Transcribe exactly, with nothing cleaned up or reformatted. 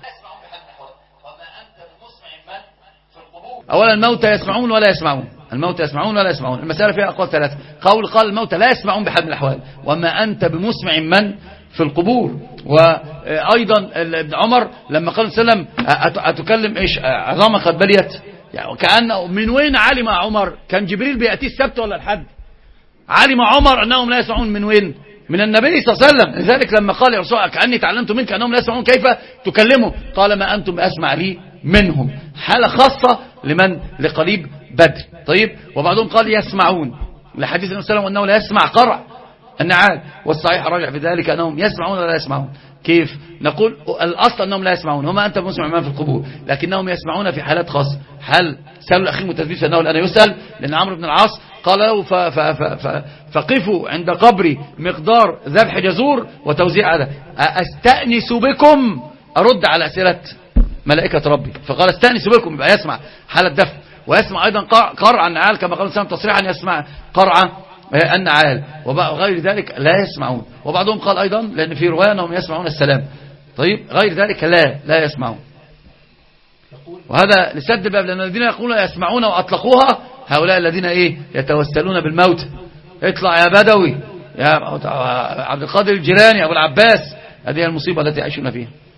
أولا الموتى يسمعون ولا يسمعون، الموتى يسمعون ولا يسمعون. المسألة فيها أقوال ثلاثة. قول قال الموتى لا يسمعون بحال من الأحوال، وما أنت بمسمع من في القبور. وأيضا ابن عمر لما قال صلى الله عليه وسلم أتكلم إيش عظام قد بليت، يعني كأنه من وين علم عمر؟ كان جبريل بيأتي السبت ولا الحد؟ علم عمر أنهم لا يسمعون من وين؟ من النبي صلى الله عليه وسلم. لذلك لما قال يا رسول الله كأني تعلمت منك أنهم لا يسمعون كيف تكلموا؟ قال ما أنتم أسمع لي منهم. حالة خاصة لمن؟ لقريب بدر. طيب، وبعضهم قال يسمعون لحديث النبي صلى الله عليه وسلم أنه لا يسمع قرع النعال، والصحيح راجع في ذلك أنهم يسمعون ولا لا يسمعون. كيف؟ نقول الأصل أنهم لا يسمعون، هما أنت مسمع من في القبور، لكنهم يسمعون في حالات خاصة. حال سألوا الأخير متثبيت فأنه الآن يسأل، لأن عمرو بن العاص قال له ف ف ف ف فقفوا عند قبري مقدار ذبح جزور وتوزيع هذا، أستأنس بكم أرد على أسئلة ملائكة ربي. فقال استأنس بكم، يبقى يسمع حالة دفع، ويسمع أيضا قرع النعال كما قال السلام تصريحا، يسمع قرع النعال، وغير ذلك لا يسمعون. وبعضهم قال أيضا لأن في رواية أنهم يسمعون السلام. طيب، غير ذلك لا لا يسمعون. وهذا لسد الباب، لأن الذين يقولون يسمعون وأطلقوها هؤلاء الذين إيه يتوسلون بالموت. اطلع يا بدوي يا عبد القادر الجيلاني أبو العباس، هذه المصيبة التي يعيشون فيها.